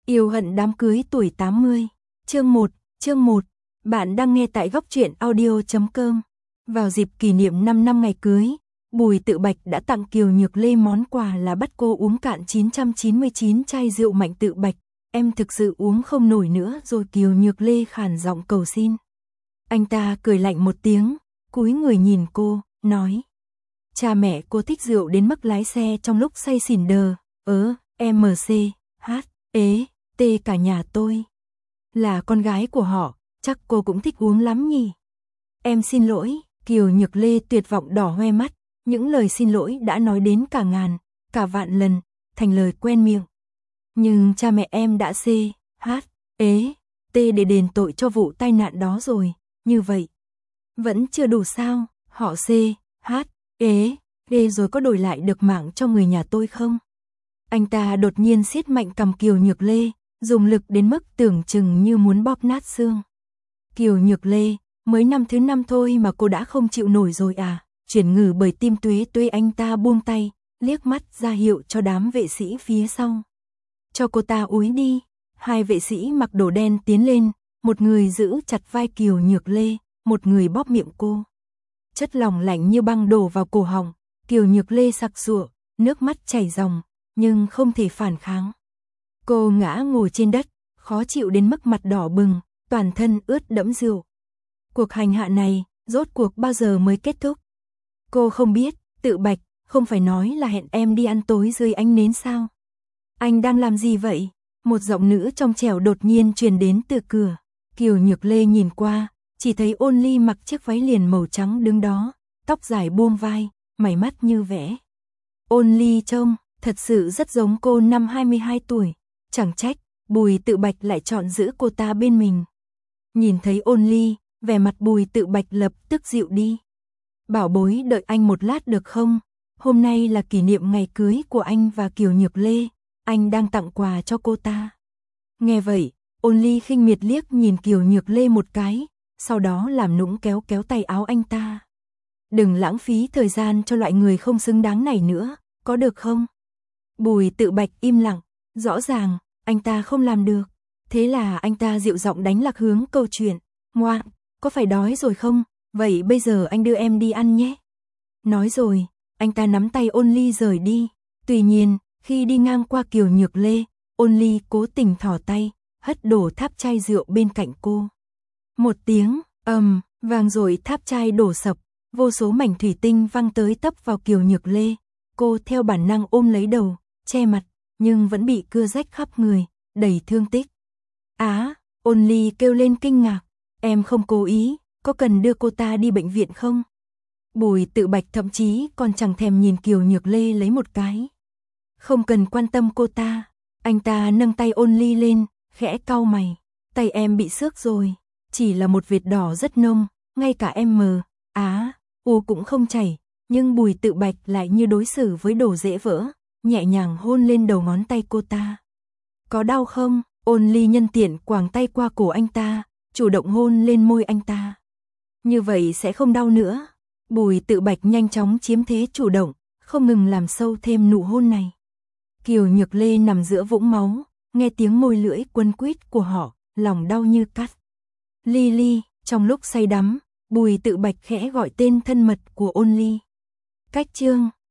Yêu hận đám cưới tuổi 80. Chương 1. Bạn đang nghe tại góc truyện audio.com. Vào dịp kỷ niệm 5 năm ngày cưới, Bùi Tự Bạch đã tặng Kiều Nhược Lê món quà là bắt cô uống cạn 999 chai rượu Mạnh Tự Bạch. Em thực sự uống không nổi nữa rồi. Kiều Nhược Lê khàn giọng cầu xin. Anh ta cười lạnh một tiếng, cúi người nhìn cô, nói. Cha mẹ cô thích rượu đến mức lái xe trong lúc say xỉn đờ, MC, T cả nhà tôi. Là con gái của họ, chắc cô cũng thích uống lắm nhỉ. Em xin lỗi, Kiều Nhược Lê tuyệt vọng đỏ hoe mắt, những lời xin lỗi đã nói đến cả ngàn, cả vạn lần, thành lời quen miệng. Nhưng cha mẹ em đã T để đền tội cho vụ tai nạn đó rồi, như vậy. Vẫn chưa đủ sao, họ D rồi có đổi lại được mạng cho người nhà tôi không? Anh ta đột nhiên siết mạnh cằm Kiều Nhược Lê, dùng lực đến mức tưởng chừng như muốn bóp nát xương. Kiều Nhược Lê, mới năm thứ 5 thôi mà cô đã không chịu nổi rồi à? Chuyển ngừ bởi tim tuế tuế. Anh ta buông tay, liếc mắt ra hiệu cho đám vệ sĩ phía sau. Cho cô ta úi đi. Hai vệ sĩ mặc đồ đen tiến lên, một người giữ chặt vai Kiều Nhược Lê, một người bóp miệng cô. Chất lỏng lạnh như băng đổ vào cổ họng, Kiều Nhược Lê sặc sụa, nước mắt chảy ròng, nhưng không thể phản kháng. Cô ngã ngồi trên đất, khó chịu đến mức mặt đỏ bừng, toàn thân ướt đẫm rượu. Cuộc hành hạ này, rốt cuộc bao giờ mới kết thúc? Cô không biết, Tự Bạch, không phải nói là hẹn em đi ăn tối dưới ánh nến sao? Anh đang làm gì vậy? Một giọng nữ trong trẻo đột nhiên truyền đến từ cửa. Kiều Nhược Lê nhìn qua, chỉ thấy Ôn Ly mặc chiếc váy liền màu trắng đứng đó, tóc dài buông vai, mày mắt như vẽ. Ôn Ly trông thật sự rất giống cô năm 22 tuổi, chẳng trách Bùi Tự Bạch lại chọn giữ cô ta bên mình. Nhìn thấy Ôn Ly, vẻ mặt Bùi Tự Bạch lập tức dịu đi. Bảo bối, đợi anh một lát được không? Hôm nay là kỷ niệm ngày cưới của anh và Kiều Nhược Lê, anh đang tặng quà cho cô ta. Nghe vậy, Ôn Ly khinh miệt liếc nhìn Kiều Nhược Lê một cái, sau đó làm nũng kéo tay áo anh ta. Đừng lãng phí thời gian cho loại người không xứng đáng này nữa, có được không? Bùi Tự Bạch im lặng, rõ ràng, anh ta không làm được. Thế là anh ta dịu giọng đánh lạc hướng câu chuyện. Ngoan, có phải đói rồi không? Vậy bây giờ anh đưa em đi ăn nhé. Nói rồi, anh ta nắm tay Ôn Ly rời đi. Tuy nhiên, khi đi ngang qua Kiều Nhược Lê, Ôn Ly cố tình thò tay, hất đổ tháp chai rượu bên cạnh cô. Một tiếng, vang rồi tháp chai đổ sập, vô số mảnh thủy tinh văng tới tấp vào Kiều Nhược Lê. Cô theo bản năng ôm lấy đầu, che mặt, nhưng vẫn bị cưa rách khắp người, đầy thương tích. Ôn Ly kêu lên kinh ngạc, em không cố ý, có cần đưa cô ta đi bệnh viện không? Bùi Tự Bạch thậm chí còn chẳng thèm nhìn Kiều Nhược Lê lấy một cái. Không cần quan tâm cô ta, anh ta nâng tay Ôn Ly lên, khẽ cau mày, tay em bị xước rồi, chỉ là một vệt đỏ rất nông, ngay cả cũng không chảy, nhưng Bùi Tự Bạch lại như đối xử với đồ dễ vỡ, nhẹ nhàng hôn lên đầu ngón tay cô ta. Có đau không? Ôn Ly nhân tiện quàng tay qua cổ anh ta, chủ động hôn lên môi anh ta. Như vậy sẽ không đau nữa. Bùi Tự Bạch nhanh chóng chiếm thế chủ động, không ngừng làm sâu thêm nụ hôn này. Kiều Nhược Lê nằm giữa vũng máu, nghe tiếng môi lưỡi quấn quýt của họ, lòng đau như cắt. Ly, trong lúc say đắm, Bùi Tự Bạch khẽ gọi tên thân mật của Ôn Ly. Cách chương